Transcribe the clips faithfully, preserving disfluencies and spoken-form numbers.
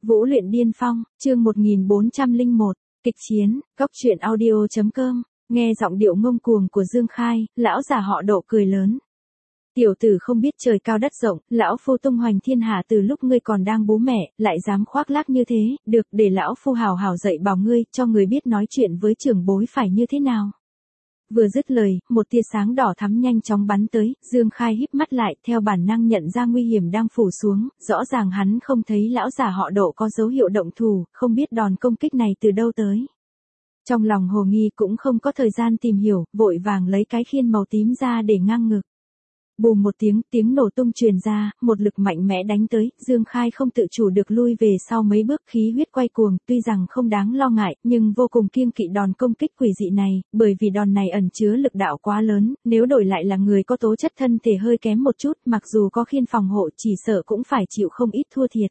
Vũ luyện điên phong, chương một nghìn bốn trăm lẻ một, kịch chiến, góc truyện audio.com, nghe giọng điệu ngông cuồng của Dương Khai, lão già họ Độ cười lớn. Tiểu tử không biết trời cao đất rộng, lão phu tung hoành thiên hạ từ lúc ngươi còn đang bú mẹ, lại dám khoác lác như thế, được để lão phu hào hào dạy bảo ngươi, cho người biết nói chuyện với trưởng bối phải như thế nào. Vừa dứt lời, một tia sáng đỏ thắm nhanh chóng bắn tới, Dương Khai híp mắt lại, theo bản năng nhận ra nguy hiểm đang phủ xuống, rõ ràng hắn không thấy lão già họ Độ có dấu hiệu động thủ, không biết đòn công kích này từ đâu tới. Trong lòng hồ nghi cũng không có thời gian tìm hiểu, vội vàng lấy cái khiên màu tím ra để ngang ngực. Bùm một tiếng, tiếng nổ tung truyền ra, một lực mạnh mẽ đánh tới, Dương Khai không tự chủ được lui về sau mấy bước, khí huyết quay cuồng, tuy rằng không đáng lo ngại, nhưng vô cùng kiêng kỵ đòn công kích quỷ dị này, bởi vì đòn này ẩn chứa lực đạo quá lớn, nếu đổi lại là người có tố chất thân thể hơi kém một chút, mặc dù có khiên phòng hộ chỉ sợ cũng phải chịu không ít thua thiệt.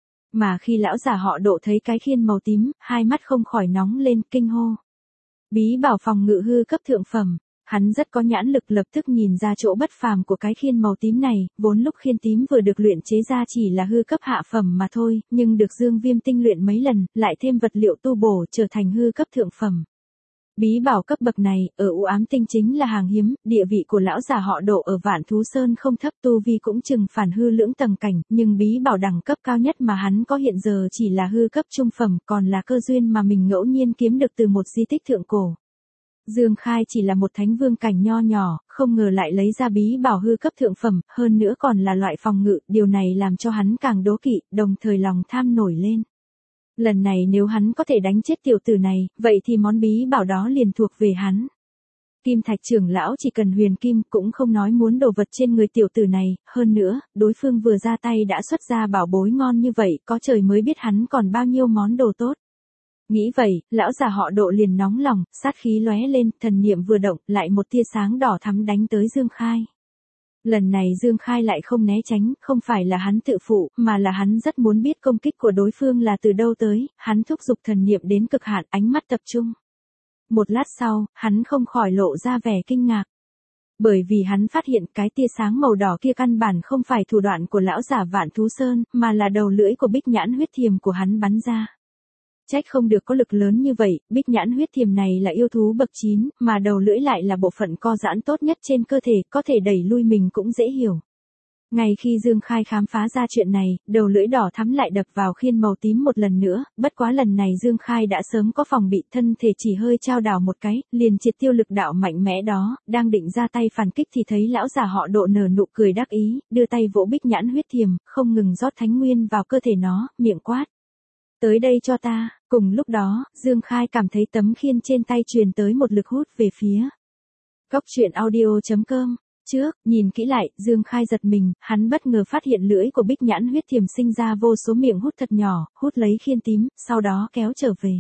Mà khi lão già họ Độ thấy cái khiên màu tím, hai mắt không khỏi nóng lên, kinh hô. Bí bảo phòng ngự hư cấp thượng phẩm. Hắn rất có nhãn lực, lập tức nhìn ra chỗ bất phàm của cái khiên màu tím này, vốn lúc khiên tím vừa được luyện chế ra chỉ là hư cấp hạ phẩm mà thôi, nhưng được Dương Viêm tinh luyện mấy lần, lại thêm vật liệu tu bổ trở thành hư cấp thượng phẩm. Bí bảo cấp bậc này, ở U Ám Tinh chính là hàng hiếm, địa vị của lão già họ Độ ở Vạn Thú Sơn không thấp, tu vi cũng chừng phản hư lưỡng tầng cảnh, nhưng bí bảo đẳng cấp cao nhất mà hắn có hiện giờ chỉ là hư cấp trung phẩm, còn là cơ duyên mà mình ngẫu nhiên kiếm được từ một di tích thượng cổ. Dương Khai chỉ là một thánh vương cảnh nho nhỏ, không ngờ lại lấy ra bí bảo hư cấp thượng phẩm, hơn nữa còn là loại phòng ngự, điều này làm cho hắn càng đố kỵ, đồng thời lòng tham nổi lên. Lần này nếu hắn có thể đánh chết tiểu tử này, vậy thì món bí bảo đó liền thuộc về hắn. Kim Thạch trưởng lão chỉ cần huyền kim cũng không nói muốn đồ vật trên người tiểu tử này, hơn nữa, đối phương vừa ra tay đã xuất ra bảo bối ngon như vậy, có trời mới biết hắn còn bao nhiêu món đồ tốt. Nghĩ vậy, lão già họ Độ liền nóng lòng, sát khí lóe lên, thần niệm vừa động, lại một tia sáng đỏ thắm đánh tới Dương Khai. Lần này Dương Khai lại không né tránh, không phải là hắn tự phụ, mà là hắn rất muốn biết công kích của đối phương là từ đâu tới, hắn thúc giục thần niệm đến cực hạn, ánh mắt tập trung. Một lát sau, hắn không khỏi lộ ra vẻ kinh ngạc. Bởi vì hắn phát hiện cái tia sáng màu đỏ kia căn bản không phải thủ đoạn của lão giả Vạn Thú Sơn, mà là đầu lưỡi của Bích Nhãn huyết thiềm của hắn bắn ra. Trách không được có lực lớn như vậy, Bích Nhãn huyết thiềm này là yêu thú bậc chín, mà đầu lưỡi lại là bộ phận co giãn tốt nhất trên cơ thể, có thể đẩy lui mình cũng dễ hiểu. Ngay khi Dương Khai khám phá ra chuyện này, đầu lưỡi đỏ thắm lại đập vào khiên màu tím một lần nữa, bất quá lần này Dương Khai đã sớm có phòng bị, thân thể chỉ hơi trao đảo một cái, liền triệt tiêu lực đạo mạnh mẽ đó, đang định ra tay phản kích thì thấy lão già họ Độ nở nụ cười đắc ý, đưa tay vỗ Bích Nhãn huyết thiềm, không ngừng rót thánh nguyên vào cơ thể nó, miệng quát. Tới đây cho ta, cùng lúc đó, Dương Khai cảm thấy tấm khiên trên tay truyền tới một lực hút về phía. Góc truyện audio.com, trước, nhìn kỹ lại, Dương Khai giật mình, hắn bất ngờ phát hiện lưỡi của Bích Nhãn huyết thiềm sinh ra vô số miệng hút thật nhỏ, hút lấy khiên tím, sau đó kéo trở về.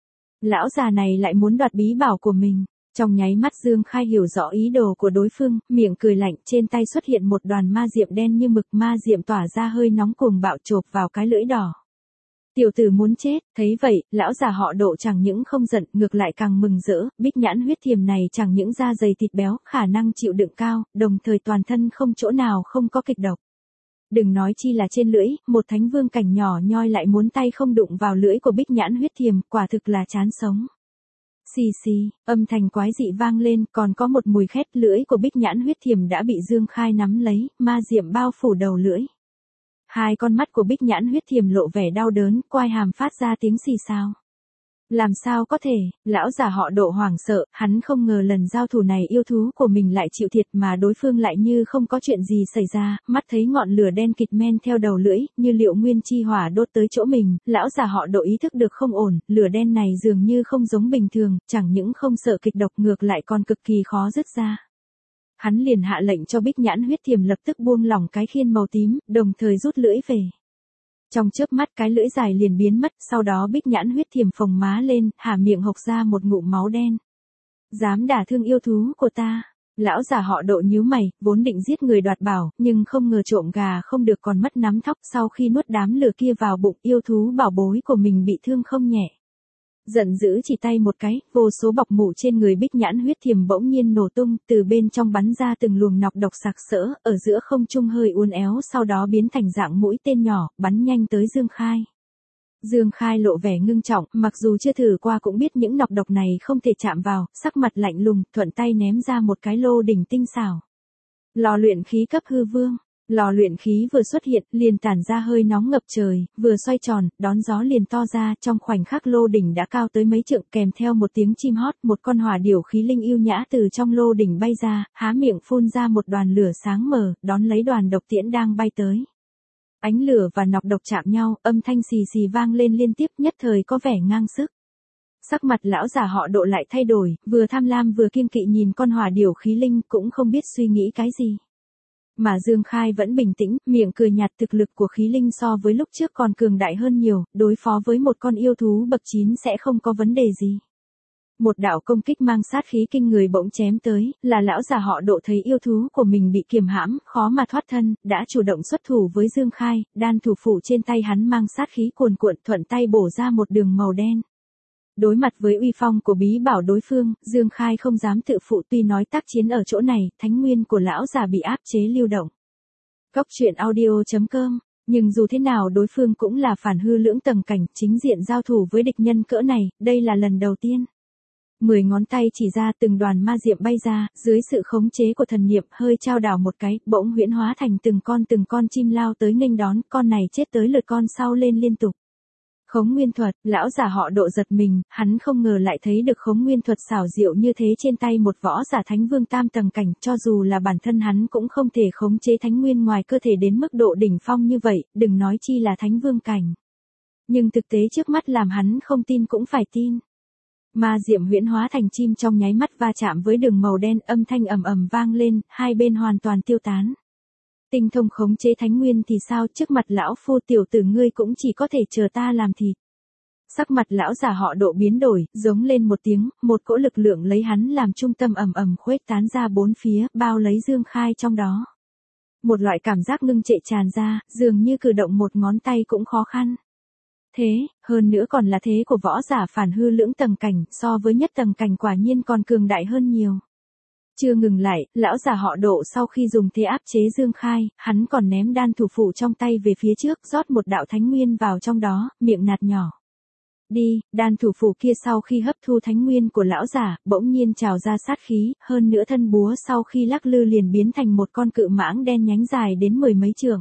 Lão già này lại muốn đoạt bí bảo của mình. Trong nháy mắt Dương Khai hiểu rõ ý đồ của đối phương, miệng cười lạnh, trên tay xuất hiện một đoàn ma diệm đen như mực, ma diệm tỏa ra hơi nóng cuồng bạo chộp vào cái lưỡi đỏ. Tiểu tử muốn chết, thấy vậy, lão già họ Độ chẳng những không giận, ngược lại càng mừng rỡ, Bích Nhãn huyết thiềm này chẳng những da dày thịt béo, khả năng chịu đựng cao, đồng thời toàn thân không chỗ nào không có kịch độc. Đừng nói chi là trên lưỡi, một thánh vương cảnh nhỏ nhoi lại muốn tay không đụng vào lưỡi của Bích Nhãn huyết thiềm, quả thực là chán sống. Xì xì, âm thanh quái dị vang lên, còn có một mùi khét, lưỡi của Bích Nhãn huyết thiềm đã bị Dương Khai nắm lấy, ma diệm bao phủ đầu lưỡi. Hai con mắt của Bích Nhãn huyết thiềm lộ vẻ đau đớn, quai hàm phát ra tiếng xì xào. Làm sao có thể, lão già họ Độ hoảng sợ, hắn không ngờ lần giao thủ này yêu thú của mình lại chịu thiệt mà đối phương lại như không có chuyện gì xảy ra, mắt thấy ngọn lửa đen kịt men theo đầu lưỡi, như liệu nguyên chi hỏa đốt tới chỗ mình, lão già họ Độ ý thức được không ổn, lửa đen này dường như không giống bình thường, chẳng những không sợ kịch độc ngược lại còn cực kỳ khó dứt ra. Hắn liền hạ lệnh cho Bích Nhãn huyết thiềm lập tức buông lỏng cái khiên màu tím, đồng thời rút lưỡi về. Trong chớp mắt cái lưỡi dài liền biến mất, sau đó Bích Nhãn huyết thiềm phồng má lên, há miệng hộc ra một ngụm máu đen. Dám đả thương yêu thú của ta. Lão già họ Độ nhíu mày, vốn định giết người đoạt bảo, nhưng không ngờ trộm gà không được còn mất nắm thóc, sau khi nuốt đám lửa kia vào bụng, yêu thú bảo bối của mình bị thương không nhẹ. Giận dữ chỉ tay một cái, vô số bọc mủ trên người Bích Nhãn huyết thiềm bỗng nhiên nổ tung, từ bên trong bắn ra từng luồng nọc độc sặc sỡ, ở giữa không trung hơi uốn éo, sau đó biến thành dạng mũi tên nhỏ, bắn nhanh tới Dương Khai. Dương Khai lộ vẻ ngưng trọng, mặc dù chưa thử qua cũng biết những nọc độc này không thể chạm vào, sắc mặt lạnh lùng, thuận tay ném ra một cái lô đỉnh tinh xảo. Lò luyện khí cấp hư vương. Lò luyện khí vừa xuất hiện, liền tản ra hơi nóng ngập trời, vừa xoay tròn, đón gió liền to ra, trong khoảnh khắc lô đỉnh đã cao tới mấy trượng, kèm theo một tiếng chim hót, một con hỏa điểu khí linh yêu nhã từ trong lô đỉnh bay ra, há miệng phun ra một đoàn lửa sáng mờ, đón lấy đoàn độc tiễn đang bay tới. Ánh lửa và nọc độc chạm nhau, âm thanh xì xì vang lên liên tiếp, nhất thời có vẻ ngang sức. Sắc mặt lão già họ Độ lại thay đổi, vừa tham lam vừa kiêng kỵ nhìn con hỏa điểu khí linh, cũng không biết suy nghĩ cái gì. Mà Dương Khai vẫn bình tĩnh, miệng cười nhạt, thực lực của khí linh so với lúc trước còn cường đại hơn nhiều, đối phó với một con yêu thú bậc chín sẽ không có vấn đề gì. Một đạo công kích mang sát khí kinh người bỗng chém tới, là lão già họ Độ thấy yêu thú của mình bị kiềm hãm, khó mà thoát thân, đã chủ động xuất thủ với Dương Khai, đan thủ phụ trên tay hắn mang sát khí cuồn cuộn, thuận tay bổ ra một đường màu đen. Đối mặt với uy phong của bí bảo đối phương, Dương Khai không dám tự phụ, tuy nói tác chiến ở chỗ này, thánh nguyên của lão già bị áp chế lưu động. Cốc truyện audio chấm com, nhưng dù thế nào đối phương cũng là phản hư lưỡng tầng cảnh, chính diện giao thủ với địch nhân cỡ này, đây là lần đầu tiên. Mười ngón tay chỉ ra, từng đoàn ma diệm bay ra, dưới sự khống chế của thần niệm, hơi trao đảo một cái, bỗng huyễn hóa thành từng con từng con chim lao tới nghênh đón, con này chết tới lượt con sau lên liên tục. Khống nguyên thuật, lão già họ Độ giật mình, hắn không ngờ lại thấy được khống nguyên thuật xảo diệu như thế trên tay một võ giả thánh vương tam tầng cảnh, cho dù là bản thân hắn cũng không thể khống chế thánh nguyên ngoài cơ thể đến mức độ đỉnh phong như vậy, đừng nói chi là thánh vương cảnh. Nhưng thực tế trước mắt làm hắn không tin cũng phải tin. Ma diệm huyễn hóa thành chim trong nháy mắt va chạm với đường màu đen, âm thanh ầm ầm vang lên, hai bên hoàn toàn tiêu tán. Tinh thông khống chế thánh nguyên thì sao, trước mặt lão phu tiểu tử ngươi cũng chỉ có thể chờ ta làm thịt. Sắc mặt lão già họ Độ biến đổi, giống lên một tiếng, một cỗ lực lượng lấy hắn làm trung tâm ầm ầm khuếch tán ra bốn phía, bao lấy Dương Khai trong đó. Một loại cảm giác ngưng trệ tràn ra, dường như cử động một ngón tay cũng khó khăn. Thế, hơn nữa còn là thế của võ giả phản hư lưỡng tầng cảnh, so với nhất tầng cảnh quả nhiên còn cường đại hơn nhiều. Chưa ngừng lại, lão già họ Độ sau khi dùng thế áp chế Dương Khai, hắn còn ném đan thủ phụ trong tay về phía trước, rót một đạo thánh nguyên vào trong đó, miệng nạt nhỏ. Đi, đan thủ phụ kia sau khi hấp thu thánh nguyên của lão già, bỗng nhiên trào ra sát khí, hơn nữa thân búa sau khi lắc lư liền biến thành một con cự mãng đen nhánh dài đến mười mấy trượng.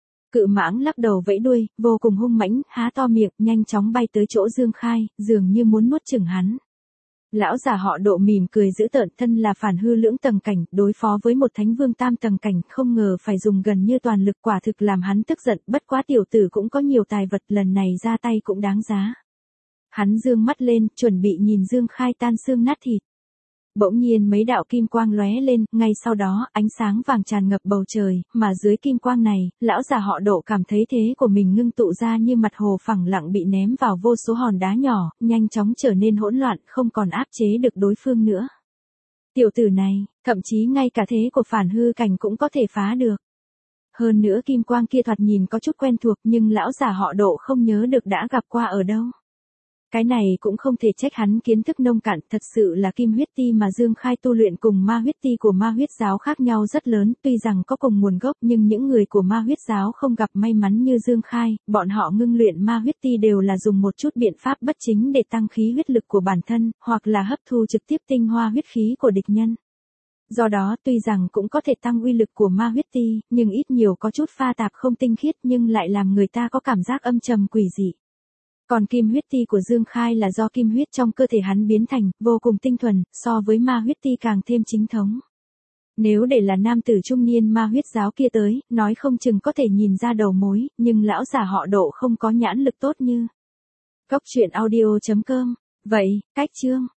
Cự mãng lắc đầu vẫy đuôi, vô cùng hung mãnh, há to miệng, nhanh chóng bay tới chỗ Dương Khai, dường như muốn nuốt chửng hắn. Lão già họ Độ mỉm cười dữ tợn, thân là phản hư lưỡng tầng cảnh, đối phó với một thánh vương tam tầng cảnh, không ngờ phải dùng gần như toàn lực, quả thực làm hắn tức giận, bất quá tiểu tử cũng có nhiều tài vật, lần này ra tay cũng đáng giá. Hắn dương mắt lên, chuẩn bị nhìn Dương Khai tan xương nát thịt. Bỗng nhiên mấy đạo kim quang lóe lên, ngay sau đó, ánh sáng vàng tràn ngập bầu trời, mà dưới kim quang này, lão già họ Độ cảm thấy thế của mình ngưng tụ ra như mặt hồ phẳng lặng bị ném vào vô số hòn đá nhỏ, nhanh chóng trở nên hỗn loạn, không còn áp chế được đối phương nữa. Tiểu tử này, thậm chí ngay cả thế của phản hư cảnh cũng có thể phá được. Hơn nữa kim quang kia thoạt nhìn có chút quen thuộc, nhưng lão già họ Độ không nhớ được đã gặp qua ở đâu. Cái này cũng không thể trách hắn kiến thức nông cạn, thật sự là kim huyết ti mà Dương Khai tu luyện cùng ma huyết ti của ma huyết giáo khác nhau rất lớn, tuy rằng có cùng nguồn gốc nhưng những người của ma huyết giáo không gặp may mắn như Dương Khai, bọn họ ngưng luyện ma huyết ti đều là dùng một chút biện pháp bất chính để tăng khí huyết lực của bản thân, hoặc là hấp thu trực tiếp tinh hoa huyết khí của địch nhân. Do đó tuy rằng cũng có thể tăng uy lực của ma huyết ti, nhưng ít nhiều có chút pha tạp không tinh khiết nhưng lại làm người ta có cảm giác âm trầm quỷ dị. Còn kim huyết ti của Dương Khai là do kim huyết trong cơ thể hắn biến thành, vô cùng tinh thuần, so với ma huyết ti càng thêm chính thống. Nếu để là nam tử trung niên ma huyết giáo kia tới, nói không chừng có thể nhìn ra đầu mối, nhưng lão già họ Độ không có nhãn lực tốt như. Cốc truyện audio chấm com. Vậy, cách chương.